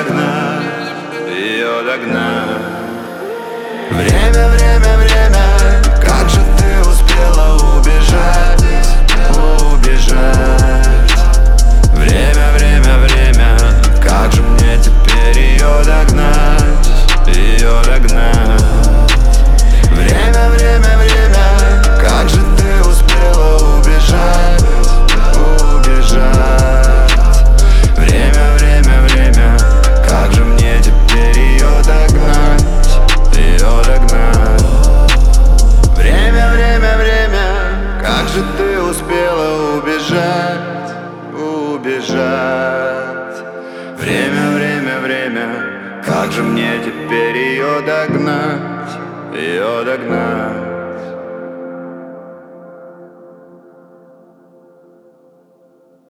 догнать, ее догнать. Время, время, время, как же ты успела убежать, убежать. Время, время, время, как же мне теперь ее догнать, ее догнать. Время, время, время, как же ты успела убежать, убежать. Время, время, время, как же мне теперь ее догнать, ее догнать. Время, время, время, как же ты успела убежать, убежать. Время, время, время, как же мне теперь ее догнать, ее догнать.